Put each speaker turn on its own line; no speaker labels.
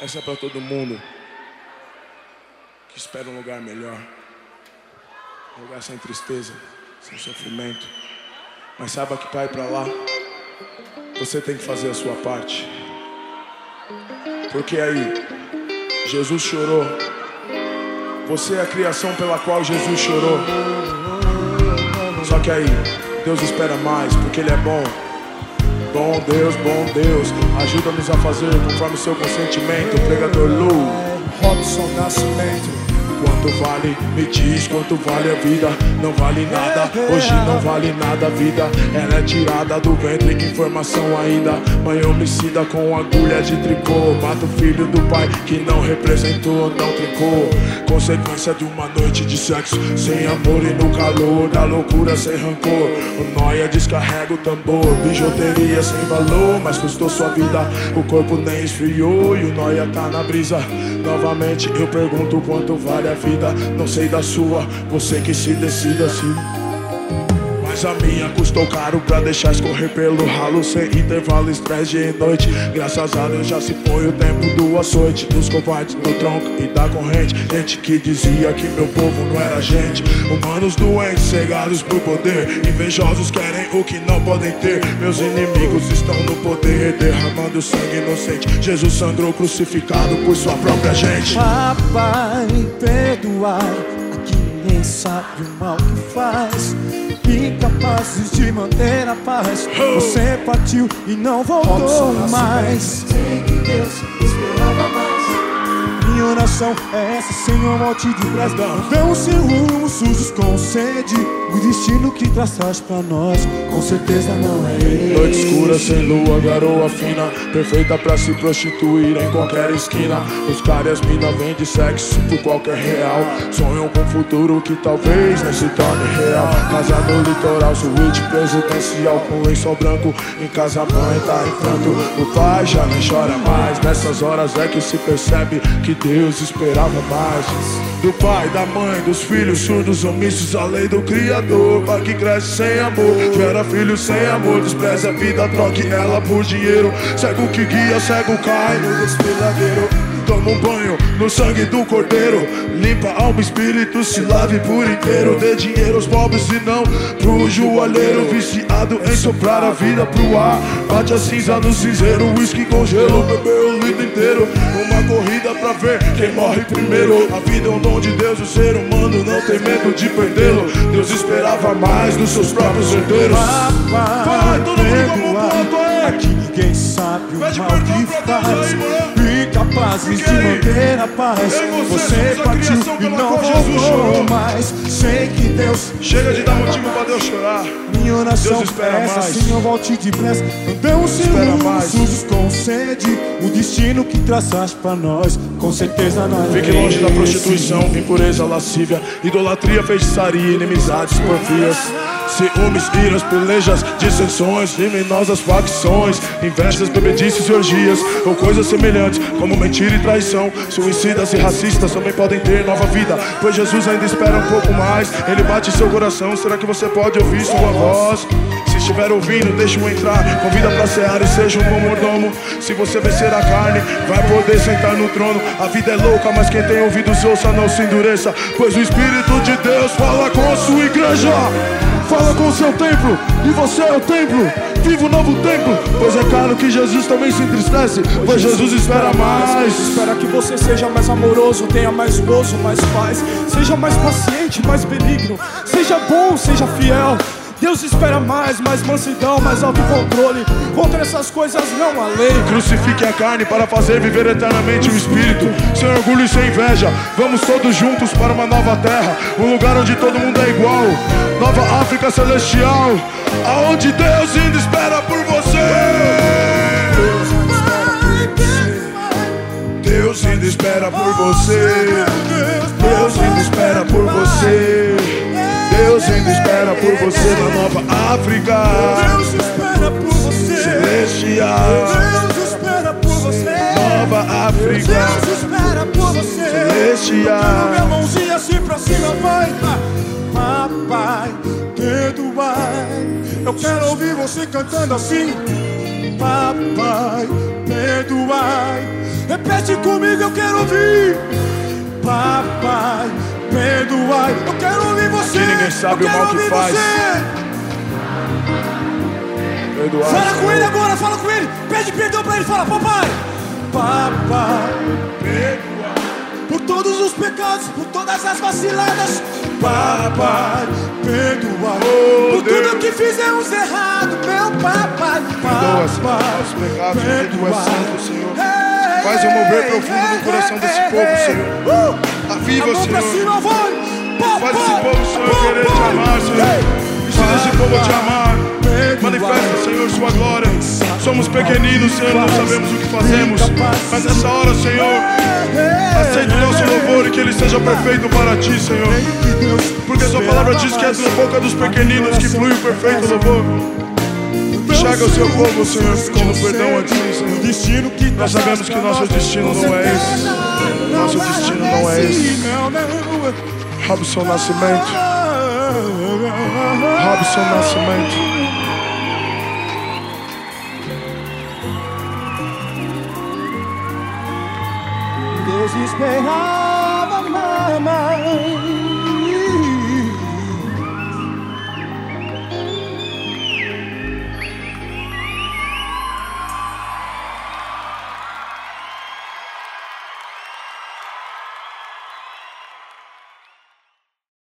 Essa é para todo mundo que espera um lugar melhor, um lugar sem tristeza, sem sofrimento. Mas saiba que para ir para lá, você tem que fazer a sua parte. Porque aí, Jesus chorou. Você é a criação pela qual Jesus chorou. Só que aí, Deus espera mais, porque Ele é bom. Bom Deus, ajuda-nos a fazer conforme o seu consentimento. Pregador Lu, Robson Nascimento. Quanto vale, me diz quanto vale a vida. Não vale nada, hoje não vale nada a vida. Ela é tirada do ventre, informação ainda. Mãe homicida com agulha de tricô. Mata o filho do pai que não representou, não trincou. Consequência de uma noite de sexo sem amor e no calor da loucura sem rancor. O nóia descarrega o tambor, bijuteria sem valor, mas custou sua vida. O corpo nem esfriou e o nóia tá na brisa. Novamente eu pergunto quanto vale a vida. Não sei da sua, você que se decida assim. Mas a minha custou caro pra deixar escorrer pelo ralo. Sem intervalo, estresse dia e noite. Graças a Deus já se foi o tempo do açoite, dos covardes do tronco e da corrente. Gente que dizia que meu povo não era gente. Humanos doentes, cegados por poder. Invejosos querem o que não podem ter. Meus inimigos estão no poder, derramando sangue inocente. Jesus sangrou crucificado por sua própria gente.
Papai, perdoai a quem ninguém sabe o mal que faz. Incapazes de manter a paz. Você partiu e não voltou mais.
Sei que Deus esperava mais.
Minha oração é essa, Senhor, volte depressa. Andamos sem rumo, sujos com sede. O destino que traçaste pra nós, com certeza não é ele.
Noite escura, sem lua, garoa fina, perfeita pra se prostituir em qualquer esquina. Os caras e as mina vendem sexo por qualquer real. Sonham com um futuro que talvez não se torne real. Casa no litoral, suíte presidencial com lençol branco. Em casa a mãe tá em pranto, o pai já nem chora mais. Nessas horas é que se percebe que Deus esperava mais. Do pai, da mãe, dos filhos surdos, omissos, a lei do Criador. Pai que cresce sem amor, gera filhos sem amor. Despreza a vida, troque ela por dinheiro. Cego que guia, cego cai no desfiladeiro. Toma um banho no sangue do cordeiro. Limpa alma e espírito, se lave por inteiro. Dê dinheiro aos pobres e não pro joalheiro. Viciado em soprar a vida pro ar. Bate a cinza no cinzeiro, whisky com gelo. Bebeu o litro inteiro. Uma corrida pra ver quem morre primeiro. A vida é um dom de Deus, o ser humano não tem medo de perdê-lo. Deus esperava mais dos seus próprios herdeiros.
Papai, todo mundo como ponto é. Aqui ninguém sabe o mal que faz. Incapazes de manter a paz. Você partiu e não voltou mais. Sei que Deus
chega de dar motivo pra Deus chorar.
Minha oração
Deus espera
é essa,
mais.
Senhor, volte depressa. Andamos sem rumo, sujos com sede. O destino que traçaste pra nós, com certeza não é.
Fique longe da prostituição, impureza, lascívia, idolatria, feitiçaria, inimizades, porfias, ciúmes, iras, pelejas, dissensões, criminosas facções, invejas, bebedices e orgias, ou coisas semelhantes, como mentira e traição. Suicidas e racistas também podem ter nova vida, pois Jesus ainda espera um pouco mais. Ele bate seu coração, será que você pode ouvir sua voz? Se estiver ouvindo, deixa-o entrar. Convida pra cear e seja um bom mordomo. Se você vencer a carne, vai poder sentar no trono. A vida é louca, mas quem tem ouvidos ouça, não se endureça. Pois o Espírito de Deus fala com a sua igreja. Fala com o seu templo, e você é o templo. Viva o novo templo, pois é claro que Jesus também se entristece, pois Jesus espera mais.
Espera que você seja mais amoroso, tenha mais gozo, mais paz. Seja mais paciente, mais benigno. Seja bom, seja fiel. Deus espera mais mansidão, mais autocontrole. Contra essas coisas não há lei.
Crucifique a carne para fazer viver eternamente o Espírito. Sem orgulho e sem inveja, vamos todos juntos para uma nova terra, um lugar onde todo mundo é igual. Nova África celestial, aonde Deus ainda espera por você. Deus ainda espera por você. Deus ainda espera por você. Deus ainda espera por você na Nova África.
Deus espera por você.
Celestial.
Deus espera por você.
Nova África.
Deus espera por você.
Celestial.
Minha mãozinha assim pra cima, vai. Papai, perdoai. Eu quero ouvir você cantando assim. Papai, perdoai. Repete Repete comigo, eu quero ouvir. Papai, perdoai. Eu quero ouvir você.
Aqui ninguém sabe o mal que faz. Perdoai.
Fala com ele agora, fala com ele. Pede perdão pra ele, fala: papai. Papai, perdoai por todos os pecados, por todas as vaciladas. Papai, perdoai por tudo que fizemos errado, meu papai.
Perdoa, Senhor, nossos pecados, porque Tu és santo, Senhor. Faz um mover profundo no coração desse povo, Senhor. Aviva, Senhor. Faz esse povo, Senhor, querer Te amar, Senhor. Ensina esse povo a Te amar. Manifesta, Senhor, Sua glória. Somos pequeninos, Senhor, não sabemos o que fazemos. Mas nessa hora, Senhor, aceita o nosso louvor e que ele seja perfeito para Ti, Senhor. Porque Sua palavra diz que é da boca dos pequeninos que flui o perfeito louvor. Enxerga o Seu povo, Senhor, pedindo perdão a Ti, Senhor. Nós sabemos que nosso destino não é esse. Nosso destino não é esse. Robson Nascimento. Robson Nascimento.
Deus esperava mais.